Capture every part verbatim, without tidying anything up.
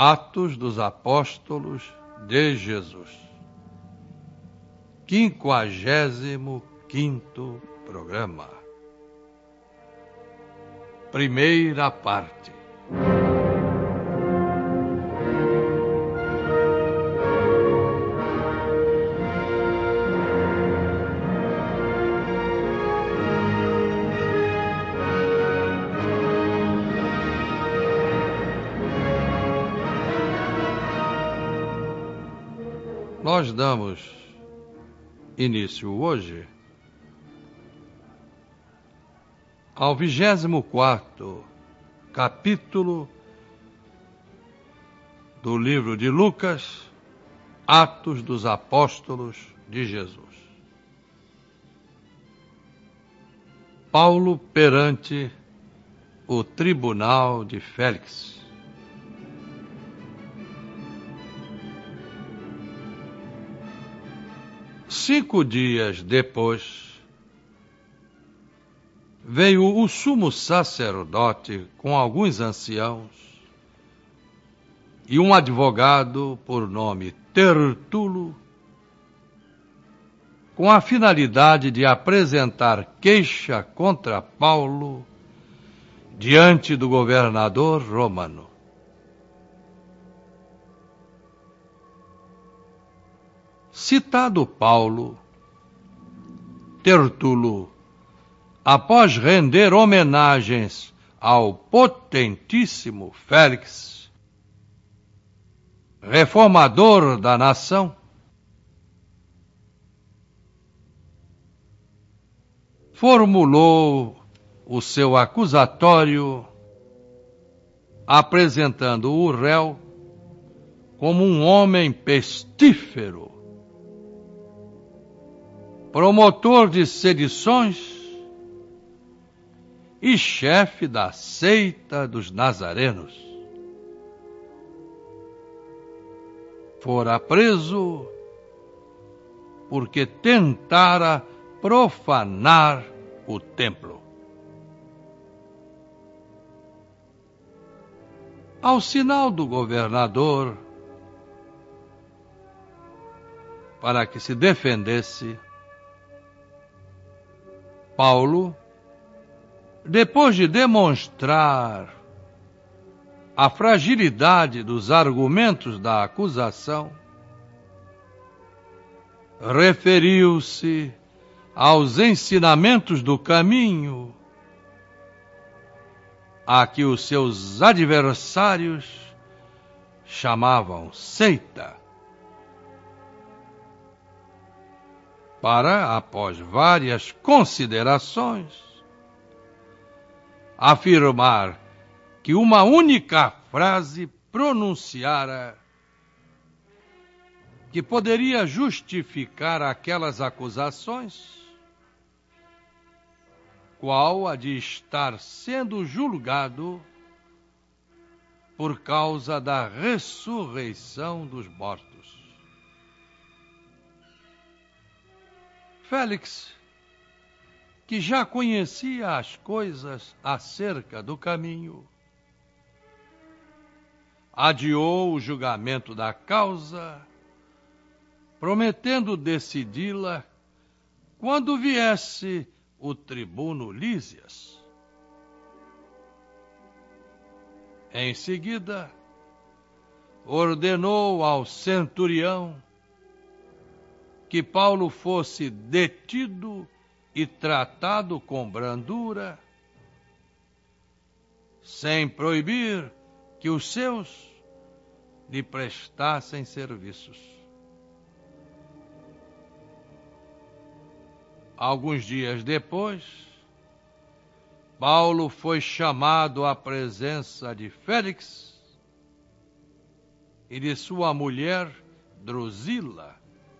Atos dos Apóstolos de Jesus. Quinquagésimo quinto programa. Primeira parte. Nós damos início hoje ao vigésimo quarto capítulo do livro de Lucas, Atos dos Apóstolos de Jesus. Paulo perante o tribunal de Félix. Cinco dias depois, veio o sumo sacerdote com alguns anciãos e um advogado por nome Tertulo, com a finalidade de apresentar queixa contra Paulo diante do governador romano. Citado Paulo, Tertulo, após render homenagens ao potentíssimo Félix, reformador da nação, formulou o seu acusatório, apresentando o réu como um homem pestífero, promotor de sedições e chefe da seita dos nazarenos. Fora preso porque tentara profanar o templo. Ao sinal do governador, para que se defendesse, Paulo, depois de demonstrar a fragilidade dos argumentos da acusação, referiu-se aos ensinamentos do caminho a que os seus adversários chamavam seita, para, após várias considerações, afirmar que uma única frase pronunciara que poderia justificar aquelas acusações, qual a de estar sendo julgado por causa da ressurreição dos mortos. Félix, que já conhecia as coisas acerca do caminho, adiou o julgamento da causa, prometendo decidi-la quando viesse o tribuno Lísias. Em seguida, ordenou ao centurião que Paulo fosse detido e tratado com brandura, sem proibir que os seus lhe prestassem serviços. Alguns dias depois, Paulo foi chamado à presença de Félix e de sua mulher Drusila,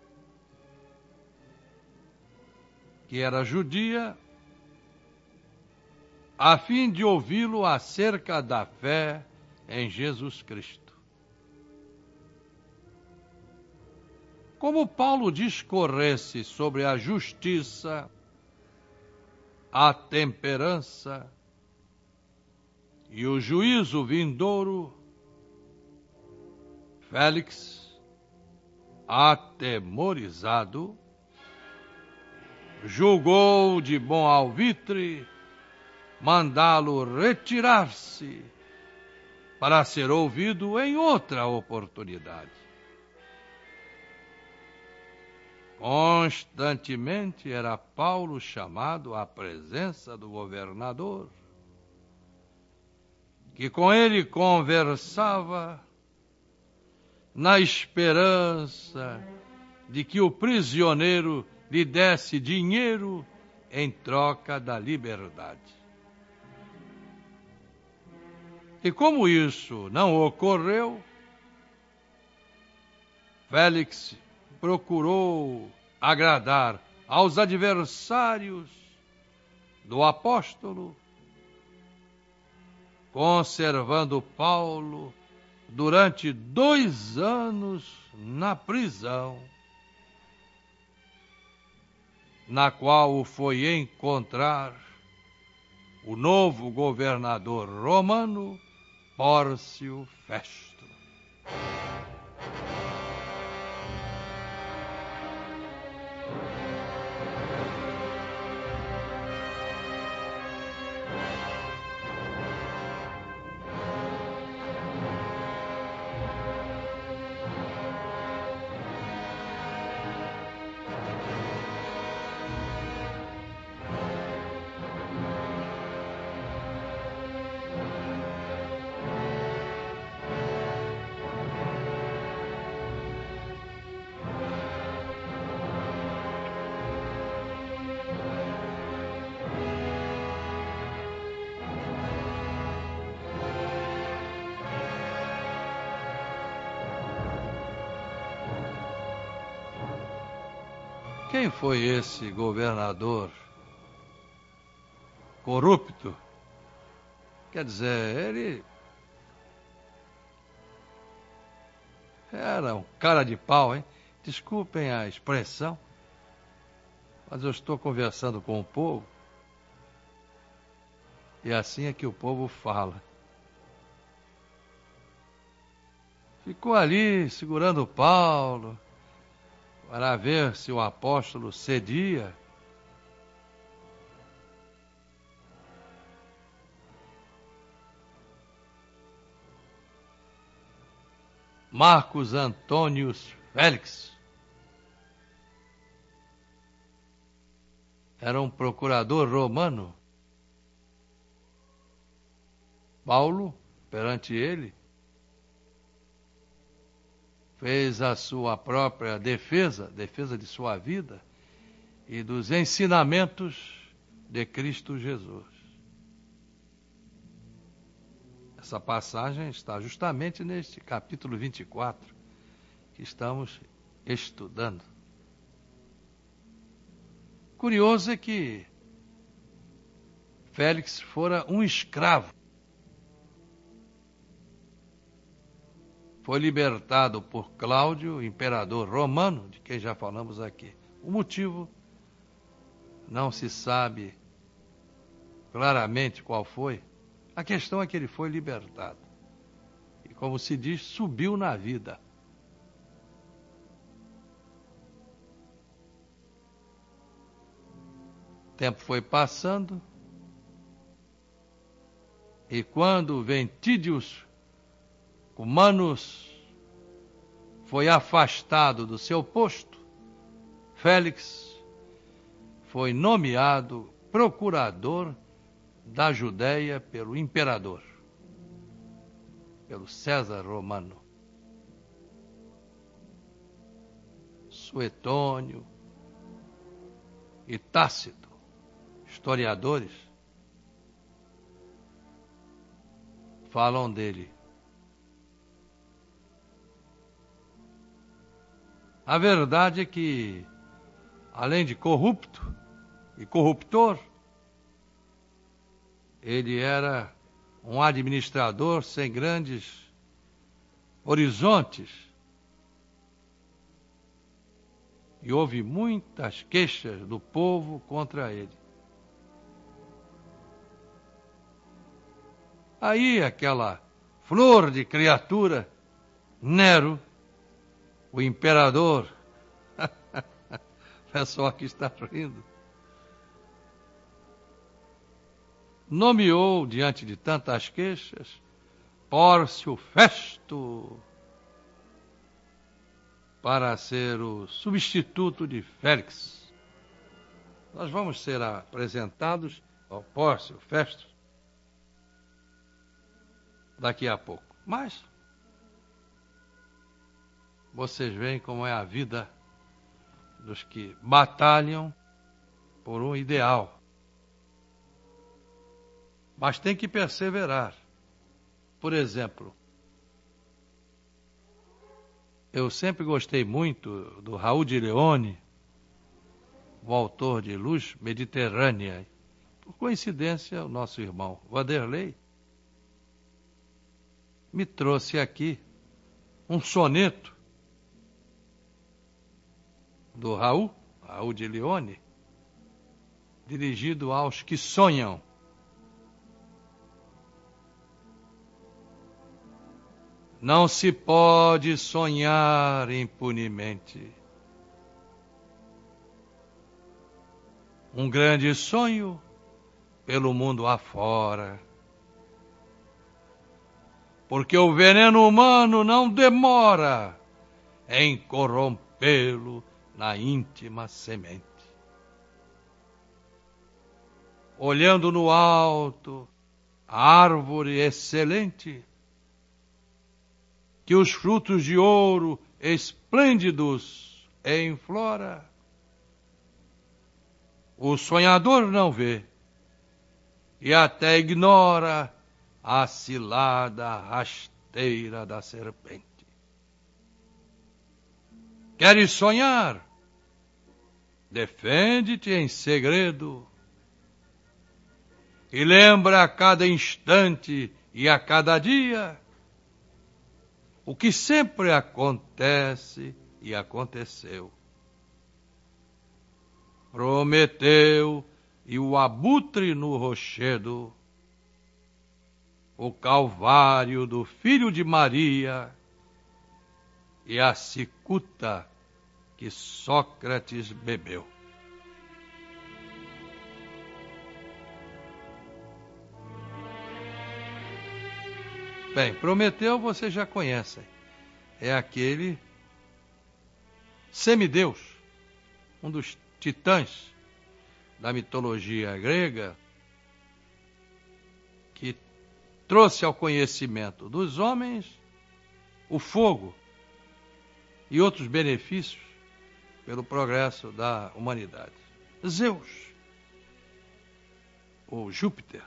que era judia, a fim de ouvi-lo acerca da fé em Jesus Cristo. Como Paulo discorresse sobre a justiça, a temperança e o juízo vindouro, Félix, atemorizado, julgou de bom alvitre mandá-lo retirar-se para ser ouvido em outra oportunidade. Constantemente era Paulo chamado à presença do governador, que com ele conversava na esperança de que o prisioneiro lhe desse dinheiro em troca da liberdade. E como isso não ocorreu, Félix procurou agradar aos adversários do apóstolo, conservando Paulo durante dois anos na prisão, na qual o foi encontrar o novo governador romano, Pórcio Festo. Quem foi esse governador corrupto? Quer dizer, ele era um cara de pau, hein? Desculpem a expressão, mas eu estou conversando com o povo e assim é que o povo fala. Ficou ali segurando Paulo para ver se o apóstolo cedia. Marcos Antônio Félix era um procurador romano. Paulo, perante ele, fez a sua própria defesa, defesa de sua vida e dos ensinamentos de Cristo Jesus. Essa passagem está justamente neste capítulo vinte e quatro que estamos estudando. Curioso é que Félix fora um escravo. Foi libertado por Cláudio, imperador romano, de quem já falamos aqui. O motivo não se sabe claramente qual foi. A questão é que ele foi libertado. E, como se diz, subiu na vida. O tempo foi passando. E quando Ventídius Cumanus foi afastado do seu posto, Félix foi nomeado procurador da Judéia pelo imperador, pelo César Romano. Suetônio e Tácito, historiadores, falam dele. A verdade é que, além de corrupto e corruptor, ele era um administrador sem grandes horizontes. E houve muitas queixas do povo contra ele. Aí aquela flor de criatura Nero, o imperador, o pessoal que está rindo, nomeou, diante de tantas queixas, Pórcio Festo para ser o substituto de Félix. Nós vamos ser apresentados ao Pórcio Festo daqui a pouco. Mas vocês veem como é a vida dos que batalham por um ideal. Mas tem que perseverar. Por exemplo, eu sempre gostei muito do Raul de Leone, o autor de Luz Mediterrânea. Por coincidência, o nosso irmão Vanderlei me trouxe aqui um soneto do Raul, Raul de Leone, dirigido aos que sonham. Não se pode sonhar impunemente. Um grande sonho pelo mundo afora. Porque o veneno humano não demora em corrompê-lo na íntima semente. Olhando no alto a árvore excelente, que os frutos de ouro esplêndidos enflora, o sonhador não vê e até ignora a cilada rasteira da serpente. Queres sonhar? Defende-te em segredo e lembra a cada instante e a cada dia o que sempre acontece e aconteceu. Prometeu e o abutre no rochedo, o calvário do filho de Maria e a cicuta que Sócrates bebeu. Bem, Prometeu vocês já conhecem. É aquele semideus, um dos titãs da mitologia grega, que trouxe ao conhecimento dos homens o fogo e outros benefícios pelo progresso da humanidade. Zeus, ou Júpiter,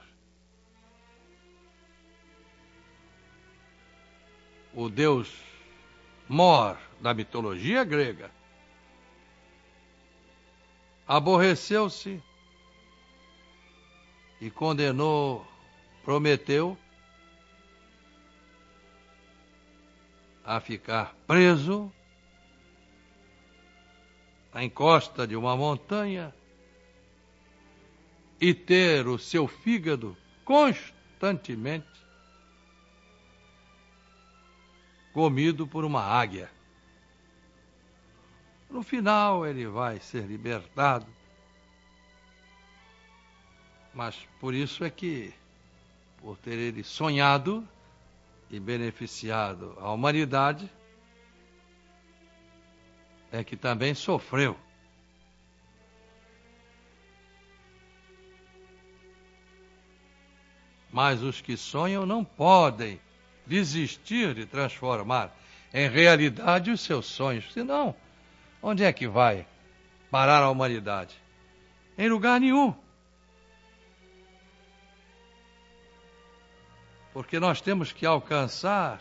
o deus Mor da mitologia grega, aborreceu-se e condenou Prometeu a ficar preso na encosta de uma montanha e ter o seu fígado constantemente comido por uma águia. No final ele vai ser libertado, mas por isso é que, por ter ele sonhado e beneficiado a humanidade, é que também sofreu. Mas os que sonham não podem desistir de transformar em realidade os seus sonhos. Senão, onde é que vai parar a humanidade? Em lugar nenhum. Porque nós temos que alcançar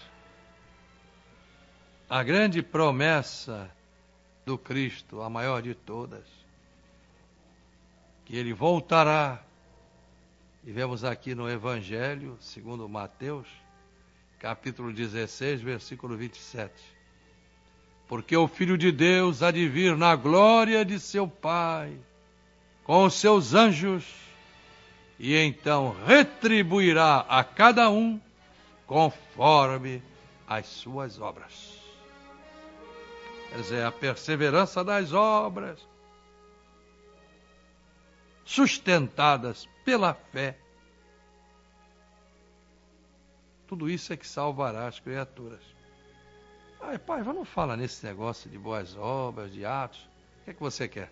a grande promessa do Cristo, a maior de todas, que ele voltará. E vemos aqui no Evangelho, segundo Mateus, capítulo dezesseis, versículo vinte e sete. Porque o Filho de Deus há de vir na glória de seu Pai, com os seus anjos, e então retribuirá a cada um conforme as suas obras. Quer dizer, a perseverança das obras, sustentadas pela fé. Tudo isso é que salvará as criaturas. Ai, pai, não fala nesse negócio de boas obras, de atos. O que é que você quer?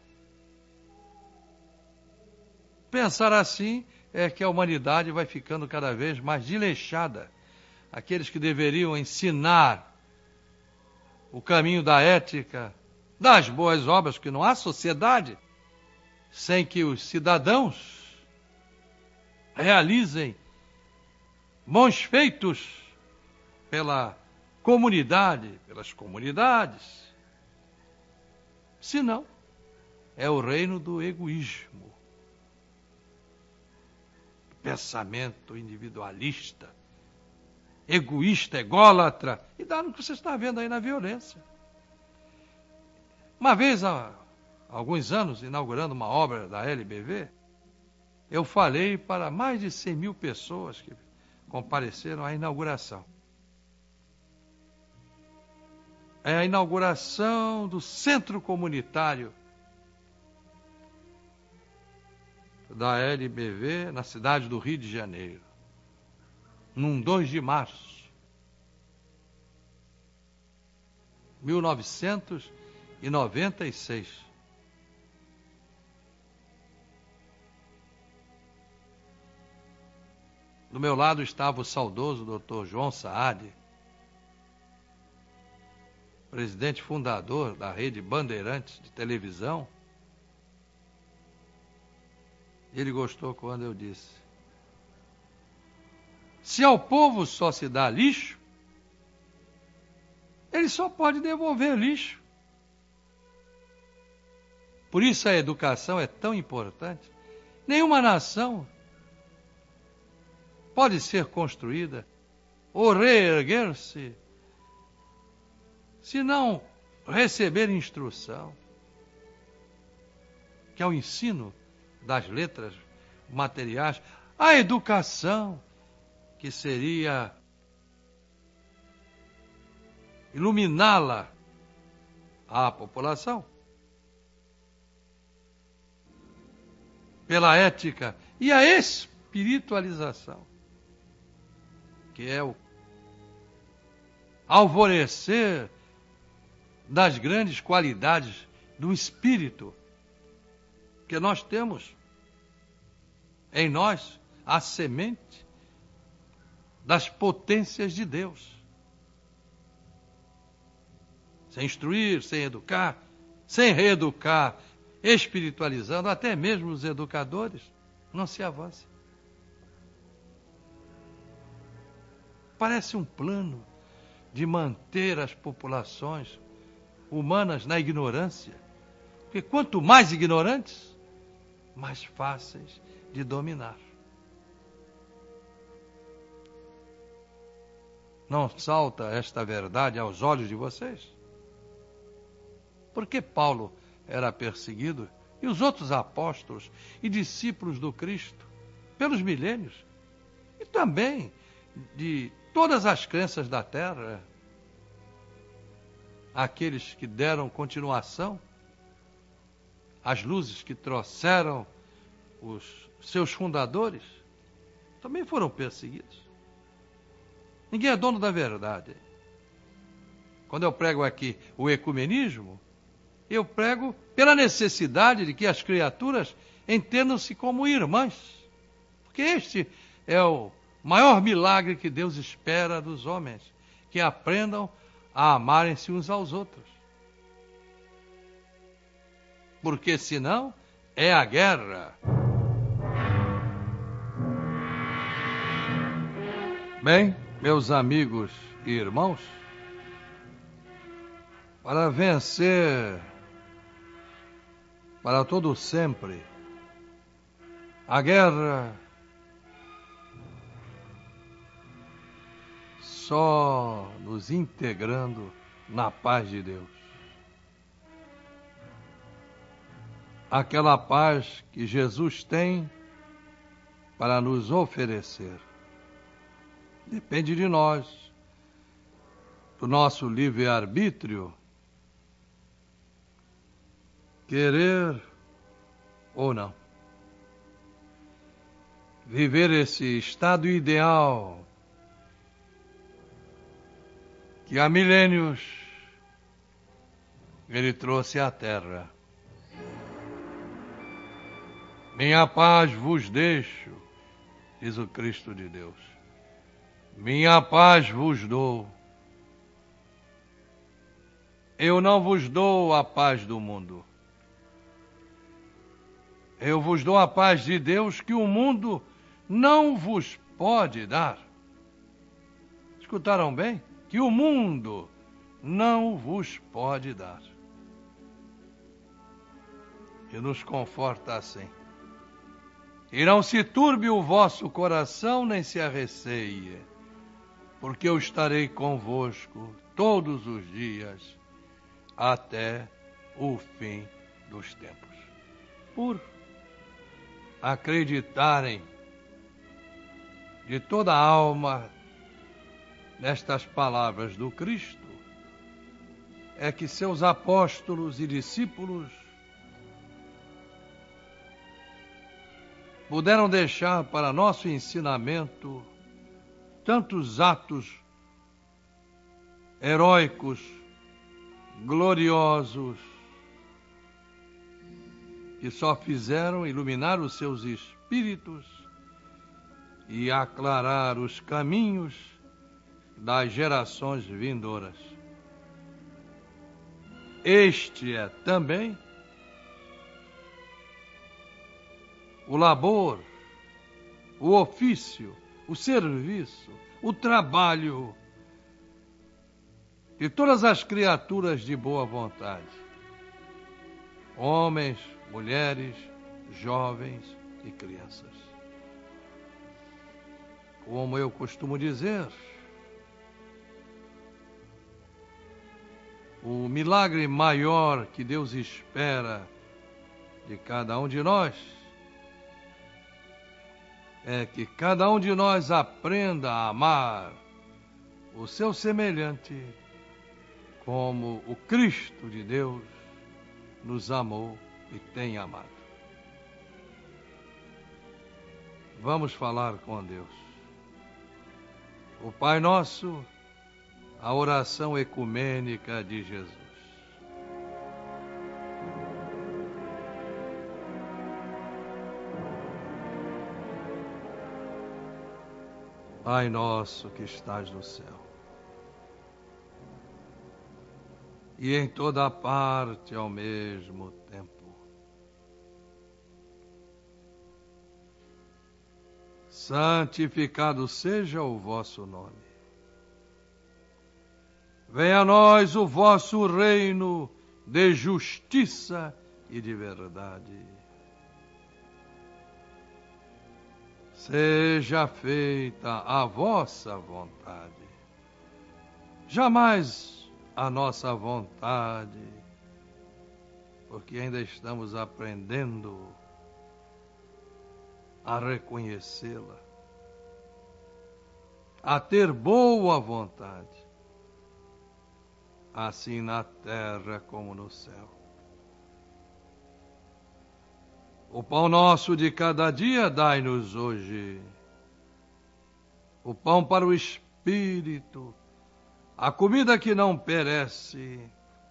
Pensar assim é que a humanidade vai ficando cada vez mais desleixada. Aqueles que deveriam ensinar o caminho da ética, das boas obras, porque não há sociedade sem que os cidadãos realizem bons feitos pela comunidade, pelas comunidades. Senão, é o reino do egoísmo, pensamento individualista, egoísta, ególatra, e dá no que você está vendo aí na violência. Uma vez, há alguns anos, inaugurando uma obra da L B V, eu falei para mais de cem mil pessoas que compareceram à inauguração. É a inauguração do Centro Comunitário da L B V na cidade do Rio de Janeiro, num dois de março de mil novecentos e noventa e seis. Do meu lado estava o saudoso doutor João Saad, presidente fundador da Rede Bandeirantes de televisão. Ele gostou quando eu disse: se ao povo só se dá lixo, ele só pode devolver lixo. Por isso a educação é tão importante. Nenhuma nação pode ser construída ou reerguer-se se não receber instrução, que é o ensino das letras materiais, a educação, que seria iluminá-la à população, pela ética e a espiritualização, que é o alvorecer das grandes qualidades do espírito, que nós temos em nós a semente das potências de Deus. Sem instruir, sem educar, sem reeducar, espiritualizando, até mesmo os educadores, não se avança. Parece um plano de manter as populações humanas na ignorância, porque quanto mais ignorantes, mais fáceis de dominar. Não salta esta verdade aos olhos de vocês? Por que Paulo era perseguido e os outros apóstolos e discípulos do Cristo pelos milênios, e também de todas as crenças da terra, aqueles que deram continuação às luzes que trouxeram os seus fundadores, também foram perseguidos. Ninguém é dono da verdade. Quando eu prego aqui o ecumenismo, eu prego pela necessidade de que as criaturas entendam-se como irmãs, porque este é o maior milagre que Deus espera dos homens, que aprendam a amarem-se uns aos outros. Porque senão é a guerra. Bem, meus amigos e irmãos, para vencer para todo sempre a guerra, só nos integrando na paz de Deus. Aquela paz que Jesus tem para nos oferecer. Depende de nós do nosso livre-arbítrio, querer ou não, viver esse estado ideal que há milênios ele trouxe à terra. Minha paz vos deixo, diz o Cristo de Deus. Minha paz vos dou. Eu não vos dou a paz do mundo. Eu vos dou a paz de Deus que o mundo não vos pode dar. Escutaram bem? Que o mundo não vos pode dar. E nos conforta assim. E não se turbe o vosso coração, nem se arreceie, porque eu estarei convosco todos os dias, até o fim dos tempos. Por acreditarem de toda a alma nestas palavras do Cristo, é que seus apóstolos e discípulos puderam deixar para nosso ensinamento tantos atos heróicos, gloriosos, que só fizeram iluminar os seus espíritos e aclarar os caminhos das gerações vindouras. Este é também o labor, o ofício, o serviço, o trabalho de todas as criaturas de boa vontade, homens, mulheres, jovens e crianças. Como eu costumo dizer, o milagre maior que Deus espera de cada um de nós é que cada um de nós aprenda a amar o seu semelhante como o Cristo de Deus nos amou e tem amado. Vamos falar com Deus. O Pai Nosso, a oração ecumênica de Jesus. Pai nosso que estás no céu, e em toda parte ao mesmo tempo, santificado seja o vosso nome. Venha a nós o vosso reino de justiça e de verdade. Seja feita a vossa vontade, jamais a nossa vontade, porque ainda estamos aprendendo a reconhecê-la, a ter boa vontade, assim na terra como no céu. O pão nosso de cada dia dai-nos hoje, o pão para o espírito, a comida que não perece,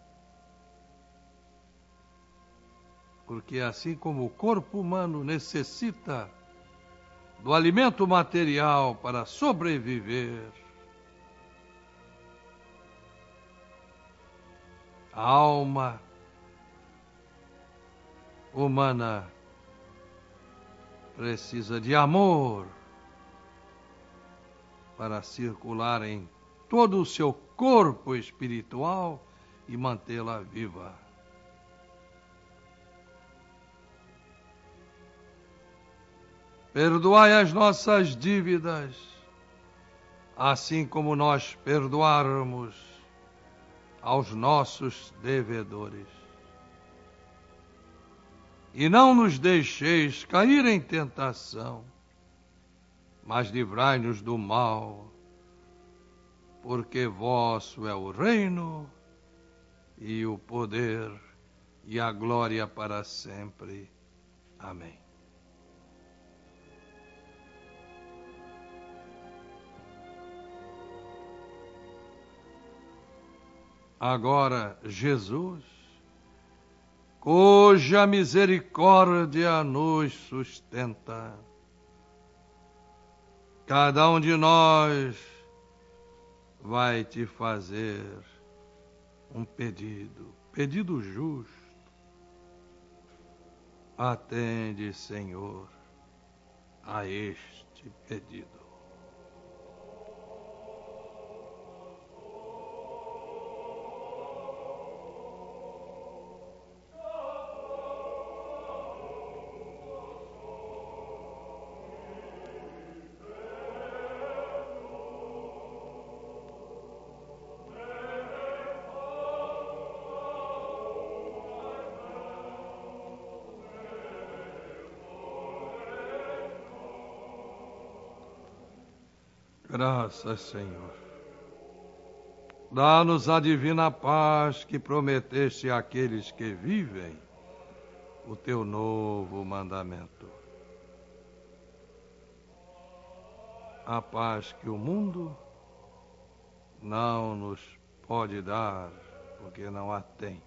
porque assim como o corpo humano necessita do alimento material para sobreviver, a alma humana precisa de amor para circular em todo o seu corpo espiritual e mantê-la viva. Perdoai as nossas dívidas, assim como nós perdoarmos aos nossos devedores. E não nos deixeis cair em tentação, mas livrai-nos do mal, porque vosso é o reino, e o poder, e a glória para sempre. Amém. Agora, Jesus, cuja misericórdia nos sustenta, cada um de nós vai te fazer um pedido, pedido justo. Atende, Senhor, a este pedido. Graças, Senhor. Dá-nos a divina paz que prometeste àqueles que vivem o teu novo mandamento. A paz que o mundo não nos pode dar, porque não a tem.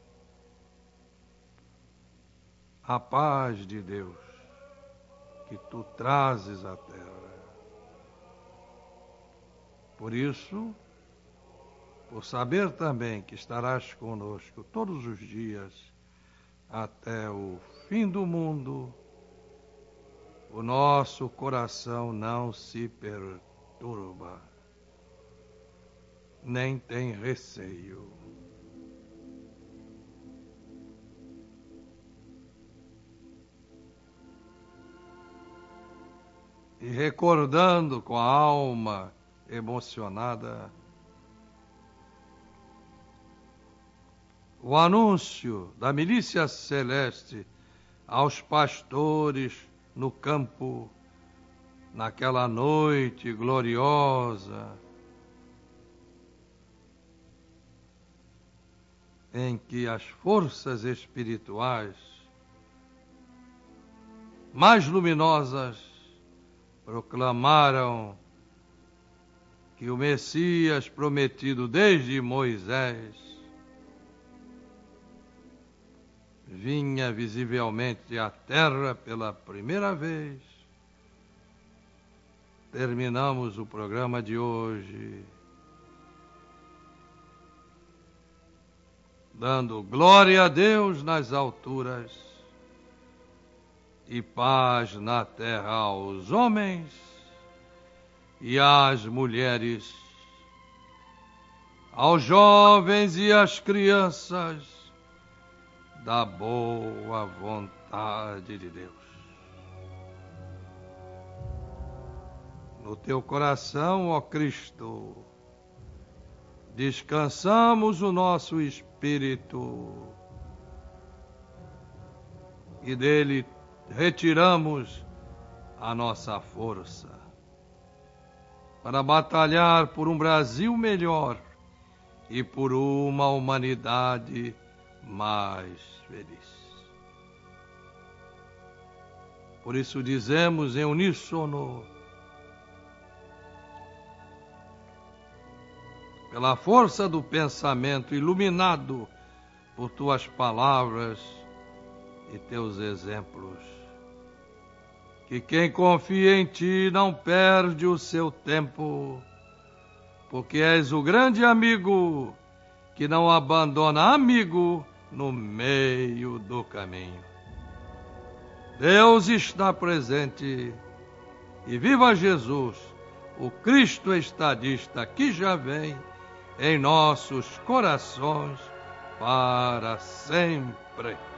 A paz de Deus que tu trazes à terra. Por isso, por saber também que estarás conosco todos os dias até o fim do mundo, o nosso coração não se perturba, nem tem receio. E recordando com a alma emocionada o anúncio da milícia celeste aos pastores no campo, naquela noite gloriosa em que as forças espirituais mais luminosas proclamaram que o Messias prometido desde Moisés vinha visivelmente à terra pela primeira vez. Terminamos o programa de hoje dando glória a Deus nas alturas e paz na terra aos homens e às mulheres, aos jovens e às crianças, da boa vontade de Deus. No teu coração, ó Cristo, descansamos o nosso espírito e dele retiramos a nossa força para batalhar por um Brasil melhor e por uma humanidade mais feliz. Por isso dizemos em uníssono, pela força do pensamento iluminado por tuas palavras e teus exemplos, que quem confia em ti não perde o seu tempo, porque és o grande amigo que não abandona amigo no meio do caminho. Deus está presente e viva Jesus, o Cristo estadista que já vem em nossos corações para sempre.